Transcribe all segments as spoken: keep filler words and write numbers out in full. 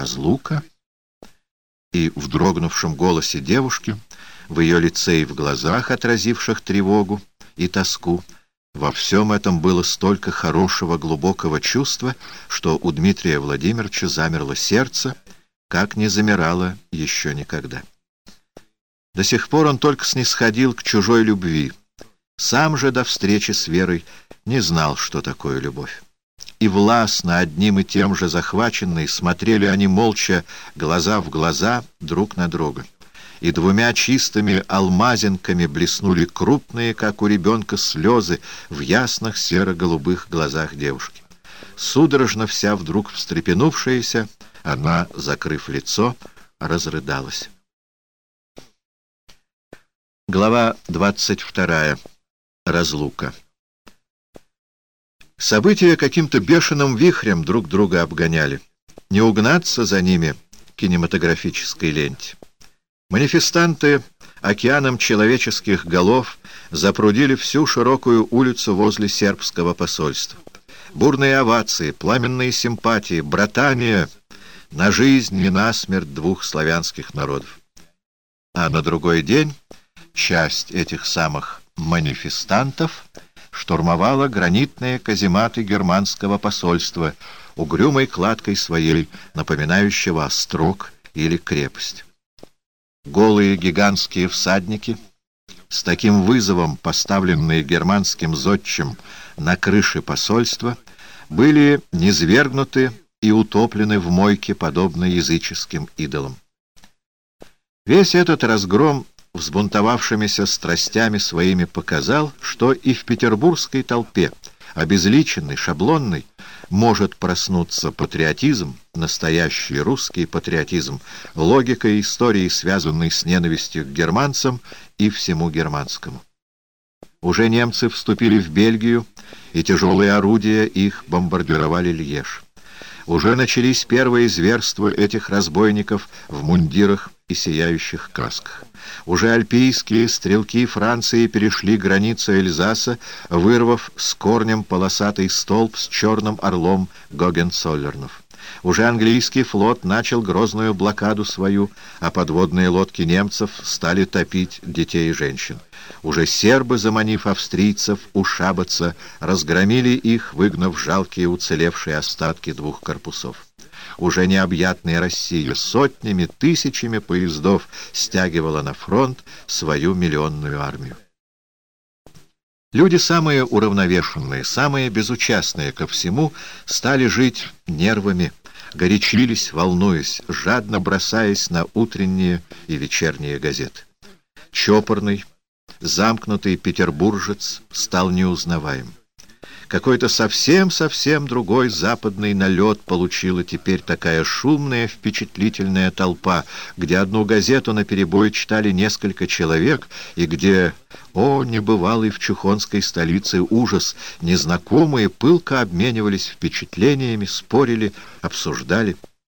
разлука, и в дрогнувшем голосе девушки, в ее лице и в глазах, отразивших тревогу и тоску, во всем этом было столько хорошего глубокого чувства, что у Дмитрия Владимировича замерло сердце, как не замирало еще никогда. До сих пор он только снисходил к чужой любви, сам же до встречи с Верой не знал, что такое любовь. И властно, одним и тем же захваченные, смотрели они молча, глаза в глаза, друг на друга. И двумя чистыми алмазинками блеснули крупные, как у ребенка, слезы в ясных серо-голубых глазах девушки. Судорожно вся вдруг встрепенувшаяся, она, закрыв лицо, разрыдалась. Глава двадцать вторая. Разлука. События каким-то бешеным вихрем друг друга обгоняли. Не угнаться за ними кинематографической ленте. Манифестанты океаном человеческих голов запрудили всю широкую улицу возле сербского посольства. Бурные овации, пламенные симпатии, братания на жизнь и на смерть двух славянских народов. А на другой день часть этих самых манифестантов штурмовала гранитные казематы германского посольства, угрюмой кладкой своей, напоминающего острог или крепость. Голые гигантские всадники, с таким вызовом поставленные германским зодчим на крыше посольства, были низвергнуты и утоплены в мойке, подобно языческим идолам. Весь этот разгром взбунтовавшимися страстями своими показал, что и в петербургской толпе, обезличенный, шаблонный, может проснуться патриотизм, настоящий русский патриотизм, логикой истории, связанной с ненавистью к германцам и всему германскому. Уже немцы вступили в Бельгию, и тяжелые орудия их бомбардировали Льеж. Уже начались первые зверства этих разбойников в мундирах и сияющих касках. Уже альпийские стрелки Франции перешли границу Эльзаса, вырвав с корнем полосатый столб с черным орлом Гогенцоллернов. Уже английский флот начал грозную блокаду свою, а подводные лодки немцев стали топить детей и женщин. Уже сербы, заманив австрийцев у Шабаца, разгромили их, выгнав жалкие уцелевшие остатки двух корпусов. Уже необъятная Россия сотнями, тысячами поездов стягивала на фронт свою миллионную армию. Люди самые уравновешенные, самые безучастные ко всему, стали жить нервами, горячились, волнуясь, жадно бросаясь на утренние и вечерние газеты. Чопорный, замкнутый петербуржец стал неузнаваем. Какой-то совсем-совсем другой западный налет получила теперь такая шумная, впечатлительная толпа, где одну газету наперебой читали несколько человек, и где, о, небывалый в чухонской столице ужас, незнакомые пылко обменивались впечатлениями, спорили, обсуждали.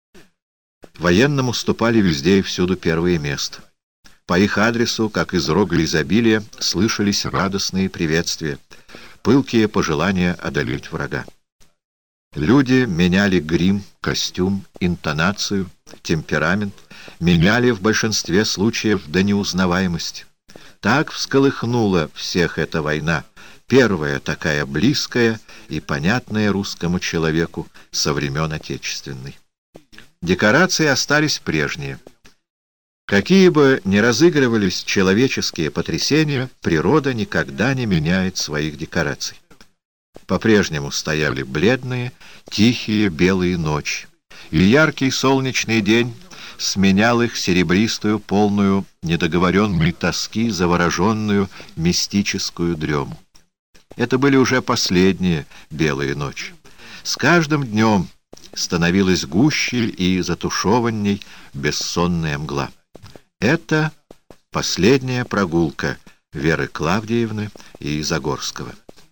Военным уступали везде и всюду первое место. По их адресу, как из рога изобилия, слышались радостные приветствия, пылкие пожелания одолеть врага. Люди меняли грим, костюм, интонацию, темперамент, меняли в большинстве случаев до неузнаваемости. Так всколыхнула всех эта война, первая такая близкая и понятная русскому человеку со времен Отечественной. Декорации остались прежние. Какие бы ни разыгрывались человеческие потрясения, природа никогда не меняет своих декораций. По-прежнему стояли бледные, тихие белые ночи, и яркий солнечный день сменял их серебристую, полную недоговоренной тоски, завороженную мистическую дрему. Это были уже последние белые ночи. С каждым днем становилась гуще и затушеванней бессонная мгла. Это последняя прогулка Веры Клавдиевны и Загорского.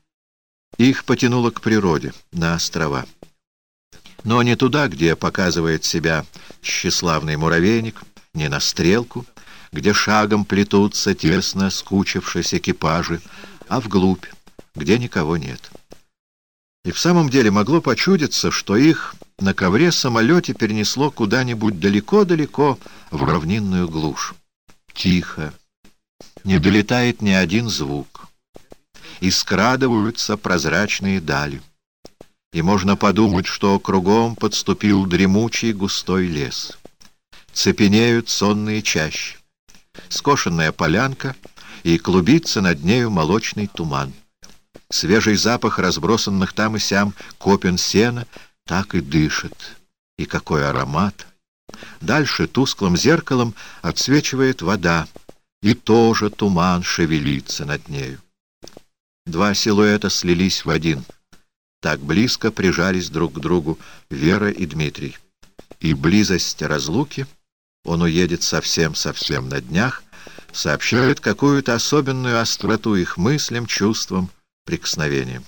Их потянуло к природе, на острова. Но не туда, где показывает себя тщеславный муравейник, не на стрелку, где шагом плетутся тесно скучившись экипажи, а вглубь, где никого нет. И в самом деле могло почудиться, что их на ковре-самолете перенесло куда-нибудь далеко-далеко в равнинную глушь. Тихо, не долетает ни один звук, и скрадываются прозрачные дали. И можно подумать, что кругом подступил дремучий густой лес. Цепенеют сонные чащи, скошенная полянка, и клубится над нею молочный туман. Свежий запах разбросанных там и сям копен сена так и дышит. И какой аромат! Дальше тусклым зеркалом отсвечивает вода, и тоже туман шевелится над нею. Два силуэта слились в один. Так близко прижались друг к другу Вера и Дмитрий. И близость разлуки, он уедет совсем-совсем на днях, сообщает какую-то особенную остроту их мыслям, чувствам, прикосновениям.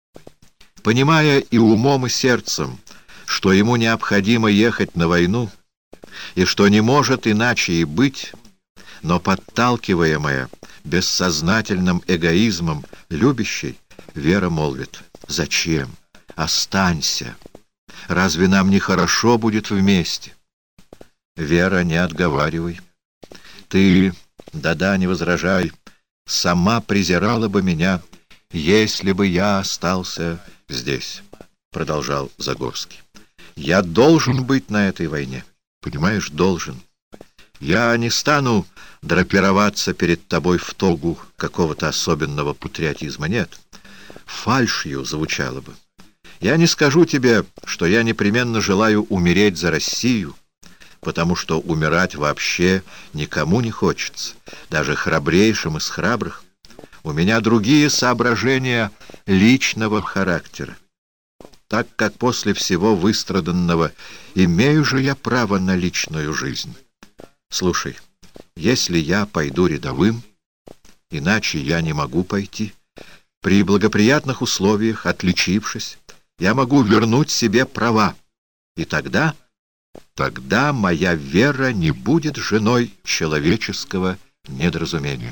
Понимая и умом, и сердцем, что ему необходимо ехать на войну, и что не может иначе и быть, но подталкиваемая бессознательным эгоизмом любящей, Вера молвит: «Зачем? Останься! Разве нам не хорошо будет вместе?» «Вера, не отговаривай. Ты, да-да, не возражай, сама презирала бы меня, если бы я остался здесь», — продолжал Загорский. «Я должен быть на этой войне, понимаешь, должен. Я не стану драпироваться перед тобой в тогу какого-то особенного патриотизма, нет. Фальшью звучало бы. Я не скажу тебе, что я непременно желаю умереть за Россию, потому что умирать вообще никому не хочется, даже храбрейшим из храбрых. У меня другие соображения личного характера. Так как после всего выстраданного имею же я право на личную жизнь. Слушай, если я пойду рядовым, иначе я не могу пойти, при благоприятных условиях, отличившись, я могу вернуть себе права, и тогда, тогда моя Вера не будет женой человеческого недоразумения.